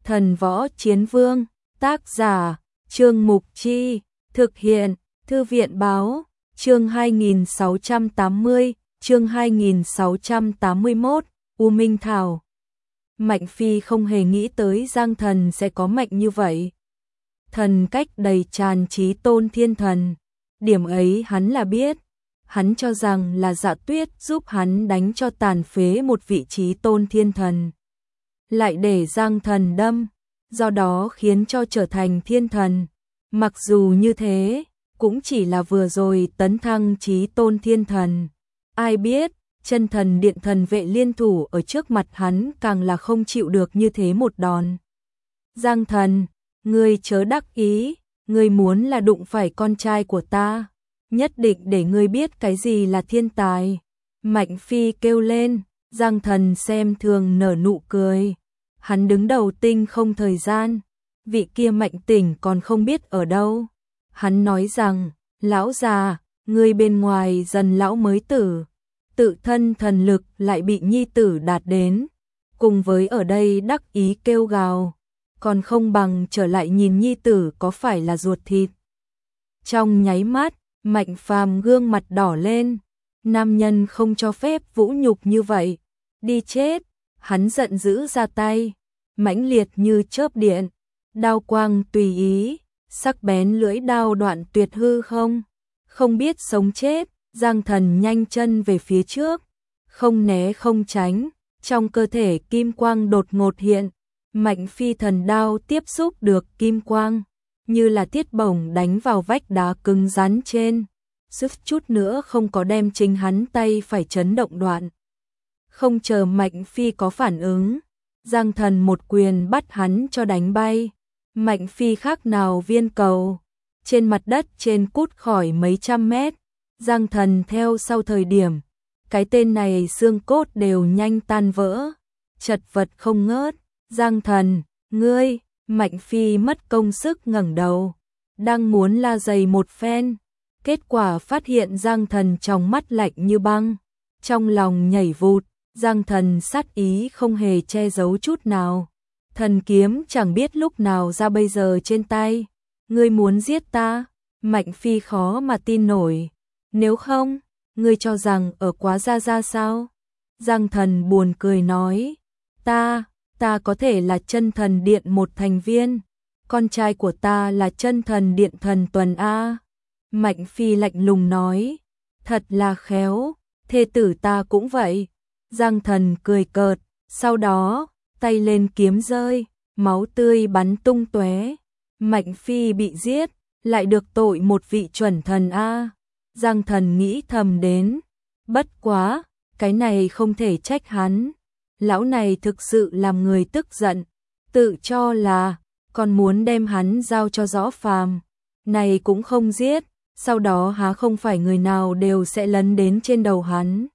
Thần Võ Chiến Vương, tác giả, Trương Mục Chi, thực hiện, Thư viện Báo, chương 2680, chương 2681, U Minh Thảo. Mạnh Phi không hề nghĩ tới Giang Thần sẽ có mạnh như vậy. Thần cách đầy tràn trí tôn thiên thần. Điểm ấy hắn là biết. Hắn cho rằng là Dạ Tuyết giúp hắn đánh cho tàn phế một vị trí tôn thiên thần. Lại để Giang Thần đâm, do đó khiến cho trở thành thiên thần. Mặc dù như thế, cũng chỉ là vừa rồi tấn thăng trí tôn thiên thần. Ai biết, chân thần điện thần vệ liên thủ ở trước mặt hắn càng là không chịu được như thế một đòn. Giang Thần, ngươi chớ đắc ý, ngươi muốn là đụng phải con trai của ta, nhất định để ngươi biết cái gì là thiên tài. Mạnh Phi kêu lên, Giang Thần xem thường nở nụ cười. Hắn đứng đầu tinh không thời gian, vị kia Mạnh Tỉnh còn không biết ở đâu. Hắn nói rằng, lão già, ngươi bên ngoài dần lão mới tử, tự thân thần lực lại bị nhi tử đạt đến, cùng với ở đây đắc ý kêu gào, còn không bằng trở lại nhìn nhi tử có phải là ruột thịt. Trong nháy mắt, Mạnh Phàm gương mặt đỏ lên, nam nhân không cho phép vũ nhục như vậy, đi chết. Hắn giận dữ ra tay, mãnh liệt như chớp điện, đao quang tùy ý, sắc bén lưỡi đao đoạn tuyệt hư không. Không biết sống chết, Giang Thần nhanh chân về phía trước, không né không tránh, trong cơ thể kim quang đột ngột hiện, Mạnh Phi thần đao tiếp xúc được kim quang, như là tiết bổng đánh vào vách đá cứng rắn trên, suýt chút nữa không có đem chính hắn tay phải chấn động đoạn. Không chờ Mạnh Phi có phản ứng, Giang Thần một quyền bắt hắn cho đánh bay. Mạnh Phi khác nào viên cầu, trên mặt đất trên cút khỏi mấy trăm mét. Giang Thần theo sau thời điểm, cái tên này xương cốt đều nhanh tan vỡ, chật vật không ngớt. Giang Thần, ngươi, Mạnh Phi mất công sức ngẩng đầu, đang muốn la giày một phen, kết quả phát hiện Giang Thần trong mắt lạnh như băng, trong lòng nhảy vụt. Giang Thần sát ý không hề che giấu chút nào. Thần kiếm chẳng biết lúc nào ra bây giờ trên tay. Ngươi muốn giết ta? Mạnh Phi khó mà tin nổi. Nếu không, ngươi cho rằng ở quá ra sao? Giang Thần buồn cười nói. Ta có thể là chân thần điện một thành viên. Con trai của ta là chân thần điện thần tuần A. Mạnh Phi lạnh lùng nói. Thật là khéo, thê tử ta cũng vậy. Giang Thần cười cợt, sau đó, tay lên kiếm rơi, máu tươi bắn tung tóe. Mạnh Phi bị giết, lại được tội một vị chuẩn thần A. Giang Thần nghĩ thầm đến, bất quá, cái này không thể trách hắn. Lão này thực sự làm người tức giận, tự cho là, còn muốn đem hắn giao cho Rõ Phàm. Này cũng không giết, sau đó há không phải người nào đều sẽ lấn đến trên đầu hắn.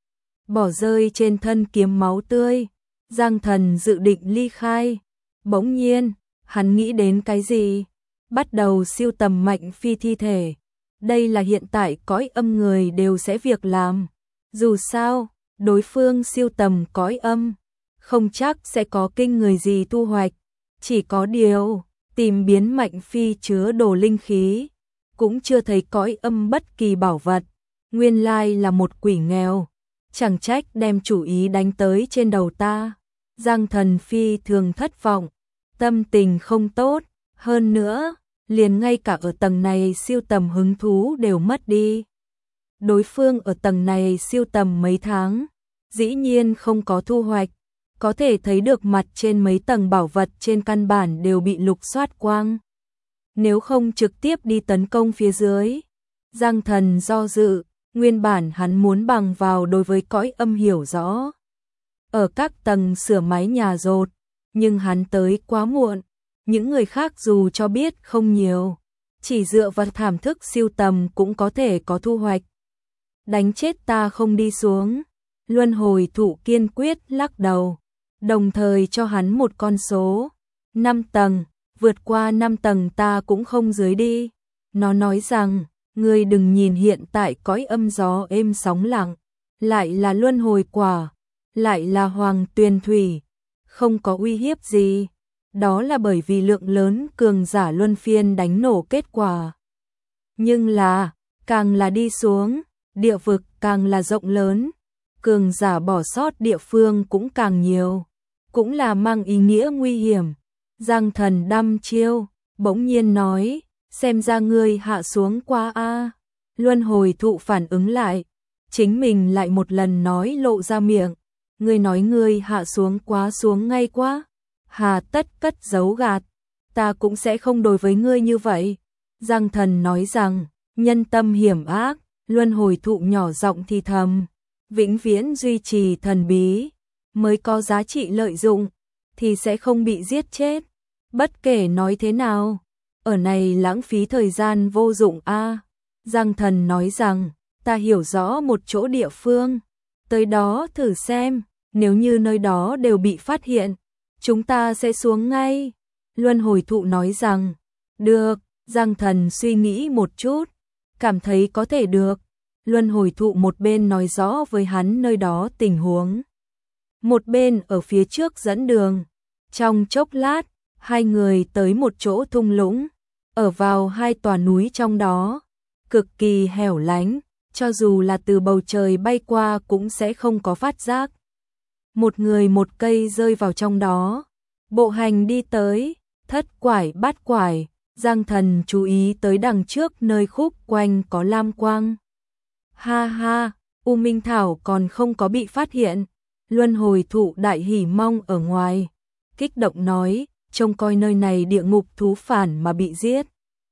Bỏ rơi trên thân kiếm máu tươi, Giang Thần dự định ly khai. Bỗng nhiên, hắn nghĩ đến cái gì? Bắt đầu siêu tầm Mạnh Phi thi thể. Đây là hiện tại cõi âm người đều sẽ việc làm. Dù sao, đối phương siêu tầm cõi âm, không chắc sẽ có kinh người gì thu hoạch. Chỉ có điều, tìm biến Mạnh Phi chứa đồ linh khí, cũng chưa thấy cõi âm bất kỳ bảo vật. Nguyên lai là một quỷ nghèo. Chẳng trách đem chủ ý đánh tới trên đầu ta. Giang Thần phi thường thất vọng, tâm tình không tốt, hơn nữa, liền ngay cả ở tầng này siêu tầm hứng thú đều mất đi. Đối phương ở tầng này siêu tầm mấy tháng, dĩ nhiên không có thu hoạch, có thể thấy được mặt trên mấy tầng bảo vật trên căn bản đều bị lục soát quang. Nếu không trực tiếp đi tấn công phía dưới, Giang Thần do dự. Nguyên bản hắn muốn bằng vào đối với cõi âm hiểu rõ. Ở các tầng sửa mái nhà rột, nhưng hắn tới quá muộn. Những người khác dù cho biết không nhiều, chỉ dựa vào thảm thức siêu tầm cũng có thể có thu hoạch. Đánh chết ta không đi xuống. Luân hồi thụ kiên quyết lắc đầu, đồng thời cho hắn một con số. 5 tầng, vượt qua 5 tầng ta cũng không dưới đi. Nó nói rằng, ngươi đừng nhìn hiện tại cõi âm gió êm sóng lặng, lại là luân hồi quả, lại là hoàng tuyền thủy, không có uy hiếp gì. đó là bởi vì lượng lớn cường giả luân phiên đánh nổ kết quả. Nhưng là, càng là đi xuống, địa vực càng là rộng lớn, cường giả bỏ sót địa phương cũng càng nhiều, cũng là mang ý nghĩa nguy hiểm. Giang Thần đăm chiêu, bỗng nhiên nói, xem ra ngươi hạ xuống quá a. Luân hồi thụ phản ứng lại, chính mình lại một lần nói lộ ra miệng, ngươi nói ngươi hạ xuống quá xuống ngay quá, hà tất cất giấu gạt, ta cũng sẽ không đối với ngươi như vậy. Giang Thần nói rằng, nhân tâm hiểm ác, luân hồi thụ nhỏ giọng thì thầm, vĩnh viễn duy trì thần bí, mới có giá trị lợi dụng, thì sẽ không bị giết chết. Bất kể nói thế nào, ở này lãng phí thời gian vô dụng a. Giang Thần nói rằng, ta hiểu rõ một chỗ địa phương, tới đó thử xem, nếu như nơi đó đều bị phát hiện, chúng ta sẽ xuống ngay. Luân hồi thụ nói rằng, được. Giang Thần suy nghĩ một chút, cảm thấy có thể được. Luân hồi thụ một bên nói rõ với hắn nơi đó tình huống, một bên ở phía trước dẫn đường. Trong chốc lát, hai người tới một chỗ thung lũng, ở vào hai tòa núi trong đó, cực kỳ hẻo lánh, cho dù là từ bầu trời bay qua cũng sẽ không có phát giác. Một người một cây rơi vào trong đó, bộ hành đi tới, thất quải bát quải. Giang Thần chú ý tới đằng trước nơi khúc quanh có lam quang. Ha ha, U Minh Thảo còn không có bị phát hiện. Luân hồi thụ đại hỉ mong ở ngoài, kích động nói, trông coi nơi này địa ngục thú phản mà bị giết.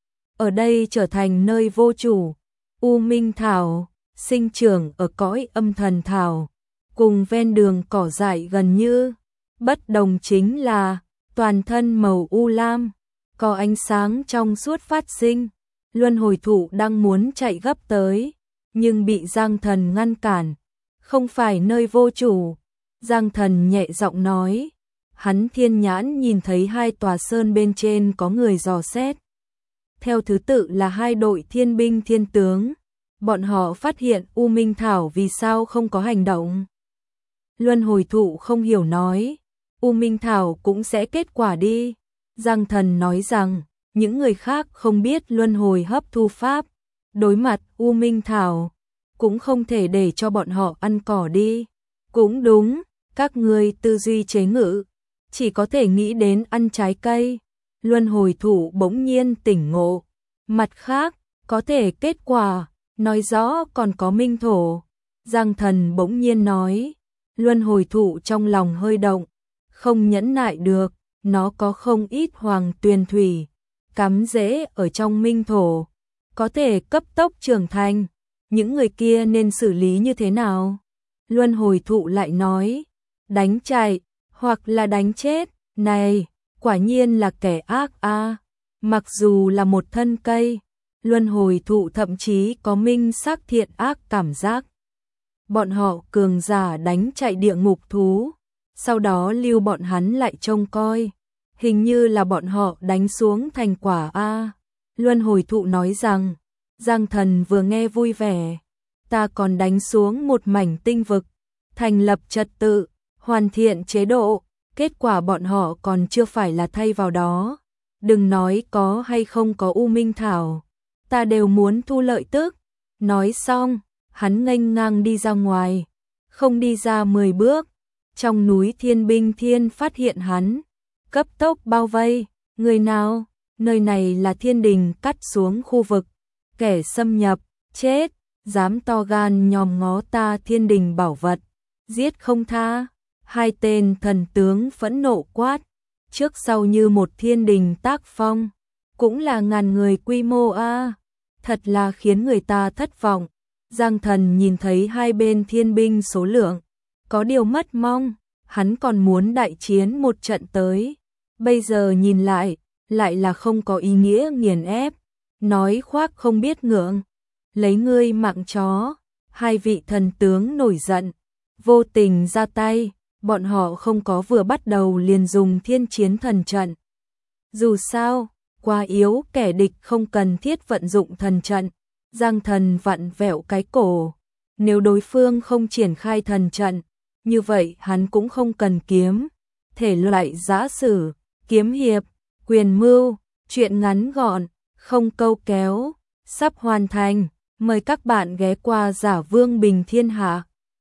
Ở đây trở thành nơi vô chủ. U Minh Thảo, sinh trưởng ở cõi âm thần thảo, cùng ven đường cỏ dại gần như. Bất đồng chính là, toàn thân màu u lam, có ánh sáng trong suốt phát sinh. Luân hồi thụ đang muốn chạy gấp tới, nhưng bị Giang Thần ngăn cản. Không phải nơi vô chủ. Giang Thần nhẹ giọng nói. Hắn thiên nhãn nhìn thấy hai tòa sơn bên trên có người dò xét. Theo thứ tự là hai đội thiên binh thiên tướng. Bọn họ phát hiện U Minh Thảo vì sao không có hành động. Luân hồi thụ không hiểu nói. U Minh Thảo cũng sẽ kết quả đi. Giang Thần nói rằng, những người khác không biết luân hồi hấp thu pháp, đối mặt U Minh Thảo, cũng không thể để cho bọn họ ăn cỏ đi. Cũng đúng, các ngươi tư duy chế ngự, chỉ có thể nghĩ đến ăn trái cây. Luân hồi thụ bỗng nhiên tỉnh ngộ. Mặt khác, có thể kết quả, nói rõ còn có minh thổ. Giang Thần bỗng nhiên nói, luân hồi thụ trong lòng hơi động, không nhẫn nại được. Nó có không ít hoàng tuyền thủy, cắm rễ ở trong minh thổ, có thể cấp tốc trưởng thành. Những người kia nên xử lý như thế nào? Luân hồi thụ lại nói, đánh chạy, hoặc là đánh chết. Này, quả nhiên là kẻ ác a. Mặc dù là một thân cây, luân hồi thụ thậm chí có minh sắc thiện ác cảm giác. Bọn họ cường giả đánh chạy địa ngục thú, sau đó lưu bọn hắn lại trông coi. Hình như là bọn họ đánh xuống thành quả a. Luân hồi thụ nói rằng, Giang Thần vừa nghe vui vẻ, ta còn đánh xuống một mảnh tinh vực, thành lập trật tự, hoàn thiện chế độ, kết quả bọn họ còn chưa phải là thay vào đó. Đừng nói có hay không có U Minh Thảo, ta đều muốn thu lợi tức. Nói xong, hắn nghênh ngang đi ra ngoài, không đi ra 10 bước, trong núi thiên binh thiên phát hiện hắn, cấp tốc bao vây. Người nào? Nơi này là thiên đình cắt xuống khu vực, kẻ xâm nhập, chết, dám to gan nhòm ngó ta thiên đình bảo vật, giết không tha. Hai tên thần tướng phẫn nộ quát, trước sau như một thiên đình tác phong, cũng là ngàn người quy mô a. Thật là khiến người ta thất vọng. Giang Thần nhìn thấy hai bên thiên binh số lượng, có điều mất mong, hắn còn muốn đại chiến một trận tới. Bây giờ nhìn lại là không có ý nghĩa nghiền ép, nói khoác không biết ngượng, lấy ngươi mạng chó. Hai vị thần tướng nổi giận, vô tình ra tay, bọn họ không có vừa bắt đầu liền dùng thiên chiến thần trận. Dù sao, quá yếu kẻ địch không cần thiết vận dụng thần trận. Giang Thần vặn vẹo cái cổ, nếu đối phương không triển khai thần trận, như vậy hắn cũng không cần kiếm. Thể loại giã sử, kiếm hiệp, quyền mưu, truyện ngắn gọn, không câu kéo, sắp hoàn thành. Mời các bạn ghé qua Giả Vương Bình Thiên Hạ.